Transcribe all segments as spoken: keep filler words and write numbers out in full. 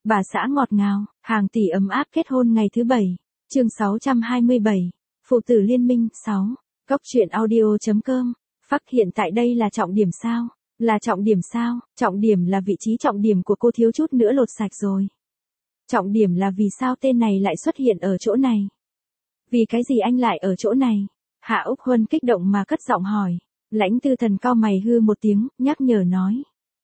Bà xã ngọt ngào, hàng tỷ ấm áp kết hôn ngày thứ bảy. Chương sáu trăm hai mươi bảy. Phụ tử liên minh. sáu. Cốc truyện audio.com. Phắc hiện tại đây là trọng điểm sao? Là trọng điểm sao? Trọng điểm là vị trí trọng điểm của cô thiếu chút nữa lột sạch rồi. Trọng điểm là vì sao tên này lại xuất hiện ở chỗ này? Vì cái gì anh lại ở chỗ này? Hạ Úc Huân kích động mà cất giọng hỏi. Lãnh Tư Thần cau mày hư một tiếng, nhắc nhở nói.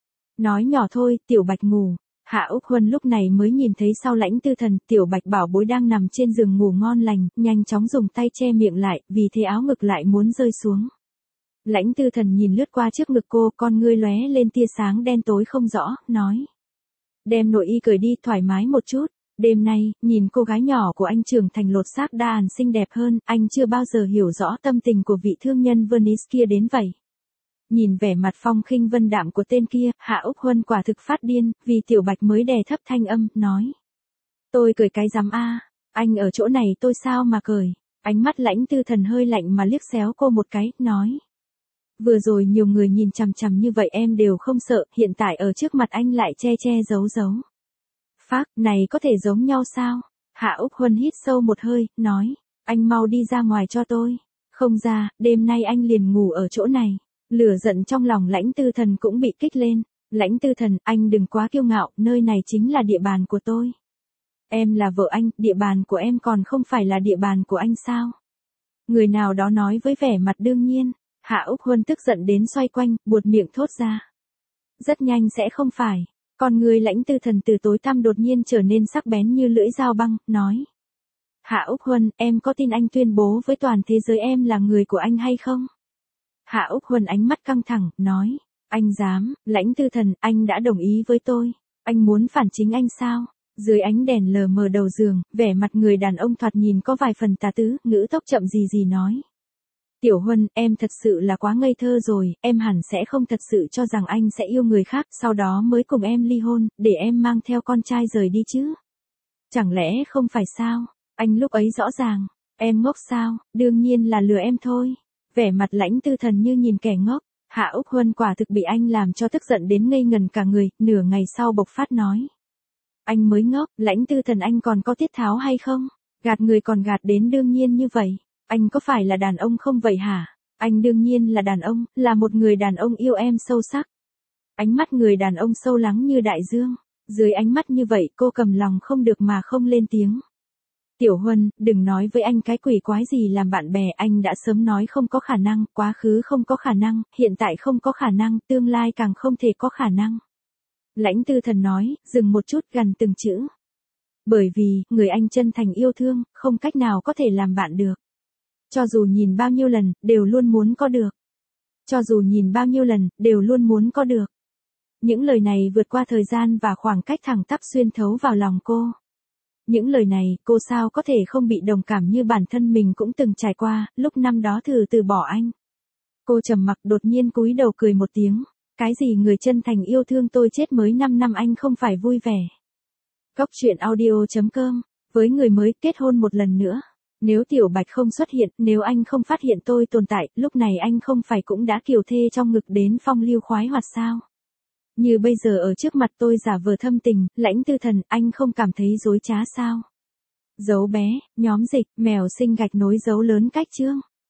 Nói nhỏ thôi, Tiểu Bạch ngủ. Hạ Úc Huân lúc này mới nhìn thấy sau Lãnh Tư Thần, Tiểu Bạch bảo bối đang nằm trên giường ngủ ngon lành, nhanh chóng dùng tay che miệng lại, vì thế áo ngực lại muốn rơi xuống. Lãnh Tư Thần nhìn lướt qua trước ngực cô, con ngươi lóe lên tia sáng đen tối không rõ, nói. Đem nội y cởi đi, thoải mái một chút. Đêm nay, nhìn cô gái nhỏ của anh trưởng thành lột xác đa àn xinh đẹp hơn, anh chưa bao giờ hiểu rõ tâm tình của vị thương nhân Venice kia đến vậy. Nhìn vẻ mặt phong khinh vân đạm của tên kia, Hạ Úc Huân quả thực phát điên, vì Tiểu Bạch mới đè thấp thanh âm, nói. Tôi cười cái rắm a, anh ở chỗ này tôi sao mà cười. Ánh mắt Lãnh Tư Thần hơi lạnh mà liếc xéo cô một cái, nói. Vừa rồi nhiều người nhìn chằm chằm như vậy em đều không sợ, hiện tại ở trước mặt anh lại che che giấu giấu. Phác, này có thể giống nhau sao? Hạ Úc Huân hít sâu một hơi, nói. Anh mau đi ra ngoài cho tôi. Không ra, đêm nay anh liền ngủ ở chỗ này. Lửa giận trong lòng Lãnh Tư Thần cũng bị kích lên. Lãnh Tư Thần, anh đừng quá kiêu ngạo, nơi này chính là địa bàn của tôi. Em là vợ anh, địa bàn của em còn không phải là địa bàn của anh sao? Người nào đó nói với vẻ mặt đương nhiên. Hạ Úc Huân tức giận đến xoay quanh, buột miệng thốt ra. Rất nhanh sẽ không phải. Con người Lãnh Tư Thần từ tối tăm đột nhiên trở nên sắc bén như lưỡi dao băng, nói. Hạ Úc Huân, em có tin anh tuyên bố với toàn thế giới em là người của anh hay không? Hạ Úc Huân ánh mắt căng thẳng, nói. Anh dám, Lãnh Tư Thần, anh đã đồng ý với tôi. Anh muốn phản chính anh sao? Dưới ánh đèn lờ mờ đầu giường, vẻ mặt người đàn ông thoạt nhìn có vài phần tà tứ, ngữ tốc chậm gì gì nói. Tiểu Huân, em thật sự là quá ngây thơ rồi, em hẳn sẽ không thật sự cho rằng anh sẽ yêu người khác, sau đó mới cùng em ly hôn, để em mang theo con trai rời đi chứ. Chẳng lẽ không phải sao? Anh lúc ấy rõ ràng, em ngốc sao, đương nhiên là lừa em thôi. Vẻ mặt Lãnh Tư Thần như nhìn kẻ ngốc, Hạ Úc Huân quả thực bị anh làm cho tức giận đến ngây ngần cả người, nửa ngày sau bộc phát nói. Anh mới ngốc, Lãnh Tư Thần anh còn có tiết tháo hay không? Gạt người còn gạt đến đương nhiên như vậy. Anh có phải là đàn ông không vậy hả? Anh đương nhiên là đàn ông, là một người đàn ông yêu em sâu sắc. Ánh mắt người đàn ông sâu lắng như đại dương. Dưới ánh mắt như vậy cô cầm lòng không được mà không lên tiếng. Tiểu Huân, đừng nói với anh cái quỷ quái gì làm bạn bè, anh đã sớm nói không có khả năng, quá khứ không có khả năng, hiện tại không có khả năng, tương lai càng không thể có khả năng. Lãnh Tư Thần nói, dừng một chút gần từng chữ. Bởi vì, người anh chân thành yêu thương, không cách nào có thể làm bạn được. Cho dù nhìn bao nhiêu lần, đều luôn muốn có được. Cho dù nhìn bao nhiêu lần, đều luôn muốn có được. Những lời này vượt qua thời gian và khoảng cách thẳng tắp xuyên thấu vào lòng cô. Những lời này, cô sao có thể không bị đồng cảm như bản thân mình cũng từng trải qua, lúc năm đó thử từ bỏ anh. Cô trầm mặc đột nhiên cúi đầu cười một tiếng. Cái gì người chân thành yêu thương tôi chết mới năm năm anh không phải vui vẻ. Cốc truyện audio.com. Với người mới kết hôn một lần nữa. Nếu Tiểu Bạch không xuất hiện, nếu anh không phát hiện tôi tồn tại, lúc này anh không phải cũng đã kiều thê trong ngực đến phong lưu khoái hoạt sao? Như bây giờ ở trước mặt tôi giả vờ thâm tình, Lãnh Tư Thần, anh không cảm thấy dối trá sao? Dấu bé, nhóm dịch, mèo sinh gạch nối dấu lớn cách chương.